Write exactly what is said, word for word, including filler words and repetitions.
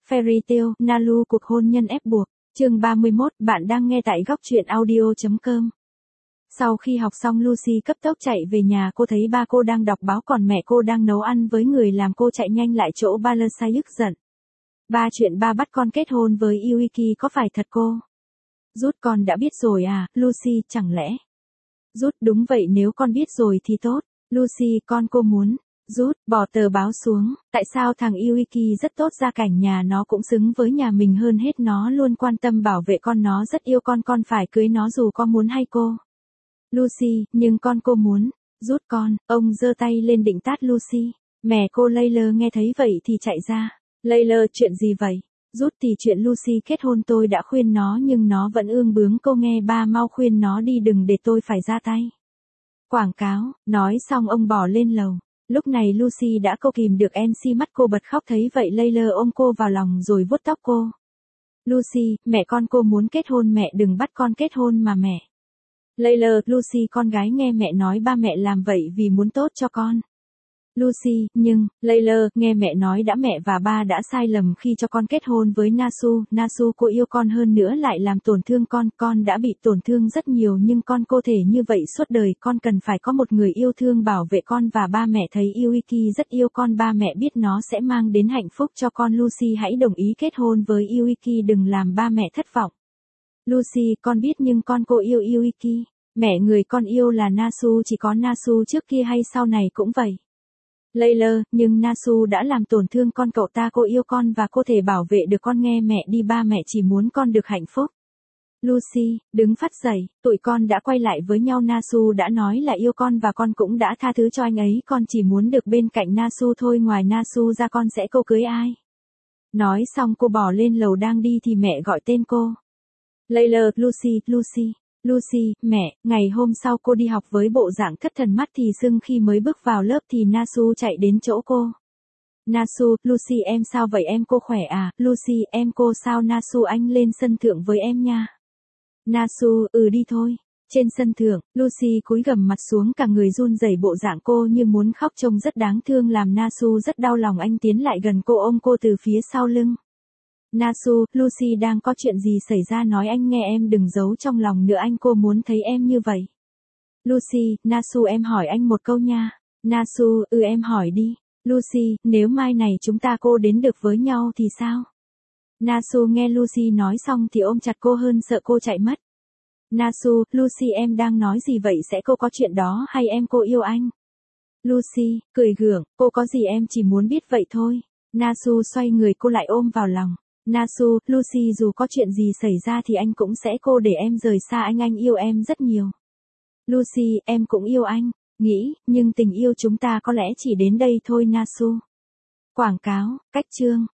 Fairy Tail, Nalu cuộc hôn nhân ép buộc. Chương ba mươi mốt, bạn đang nghe tại góc truyện audio chấm com. Sau khi học xong Lucy cấp tốc chạy về nhà, cô thấy ba cô đang đọc báo còn mẹ cô đang nấu ăn với người làm, cô chạy nhanh lại chỗ ba lơ say ức giận. Ba chuyện ba bắt con kết hôn với Yuiki có phải thật cô? Rút con đã biết rồi à, Lucy, chẳng lẽ? Rút đúng vậy, nếu con biết rồi thì tốt. Lucy, con cô muốn. Rút, bỏ tờ báo xuống, tại sao thằng Yuiki rất tốt, gia cảnh nhà nó cũng xứng với nhà mình hơn hết, nó luôn quan tâm bảo vệ con, nó rất yêu con, con phải cưới nó dù có muốn hay cô. Lucy, nhưng con cô muốn. Rút con, ông giơ tay lên định tát Lucy. Mẹ cô Layla nghe thấy vậy thì chạy ra. Layla, chuyện gì vậy? Rút thì chuyện Lucy kết hôn, tôi đã khuyên nó nhưng nó vẫn ương bướng, cô nghe ba mau khuyên nó đi, đừng để tôi phải ra tay. Quảng cáo, nói xong ông bỏ lên lầu. Lúc này Lucy đã câu kìm được en xê, mắt cô bật khóc, thấy vậy Layla ôm cô vào lòng rồi vuốt tóc cô. Lucy, mẹ con cô muốn kết hôn, mẹ đừng bắt con kết hôn mà mẹ. Layla, Lucy con gái nghe mẹ nói ba mẹ làm vậy vì muốn tốt cho con. Lucy, nhưng, Layla, nghe mẹ nói đã, mẹ và ba đã sai lầm khi cho con kết hôn với Nasu, Nasu cô yêu con hơn nữa lại làm tổn thương con, con đã bị tổn thương rất nhiều nhưng con cô thể như vậy suốt đời, con cần phải có một người yêu thương bảo vệ con, và ba mẹ thấy Yuiki rất yêu con, ba mẹ biết nó sẽ mang đến hạnh phúc cho con. Lucy hãy đồng ý kết hôn với Yuiki, đừng làm ba mẹ thất vọng. Lucy, con biết nhưng con cô yêu Yuiki. Mẹ, người con yêu là Nasu, chỉ có Nasu trước kia hay sau này cũng vậy. Layla, nhưng Nasu đã làm tổn thương con, cậu ta cô yêu con và cô thể bảo vệ được con, nghe mẹ đi, ba mẹ chỉ muốn con được hạnh phúc. Lucy, đứng phát dậy, tụi con đã quay lại với nhau, Nasu đã nói là yêu con và con cũng đã tha thứ cho anh ấy, con chỉ muốn được bên cạnh Nasu thôi, ngoài Nasu ra con sẽ cô cưới ai. Nói xong cô bỏ lên lầu đang đi thì mẹ gọi tên cô. Layla, Lucy, Lucy. Lucy, mẹ, ngày hôm sau cô đi học với bộ dạng thất thần, mắt thì sưng, khi mới bước vào lớp thì Nasu chạy đến chỗ cô. Nasu, Lucy em sao vậy em, cô khỏe à? Lucy, em cô sao? Nasu, anh lên sân thượng với em nha. Nasu, ừ đi thôi. Trên sân thượng, Lucy cúi gằm mặt xuống, cả người run rẩy, bộ dạng cô như muốn khóc, trông rất đáng thương, làm Nasu rất đau lòng. Anh tiến lại gần cô, ôm cô từ phía sau lưng. Nasu, Lucy đang có chuyện gì xảy ra nói anh nghe, em đừng giấu trong lòng nữa, anh cô muốn thấy em như vậy. Lucy, Nasu em hỏi anh một câu nha. Nasu, ừ em hỏi đi. Lucy, nếu mai này chúng ta cô đến được với nhau thì sao? Nasu nghe Lucy nói xong thì ôm chặt cô hơn, sợ cô chạy mất. Nasu, Lucy em đang nói gì vậy, sẽ cô có chuyện đó hay em cô yêu anh? Lucy, cười gượng, cô có gì em chỉ muốn biết vậy thôi. Nasu xoay người cô lại ôm vào lòng. Nasu, Lucy dù có chuyện gì xảy ra thì anh cũng sẽ cô để em rời xa anh, anh yêu em rất nhiều. Lucy, em cũng yêu anh, nghĩ, nhưng tình yêu chúng ta có lẽ chỉ đến đây thôi Nasu. Quảng cáo, cách chương.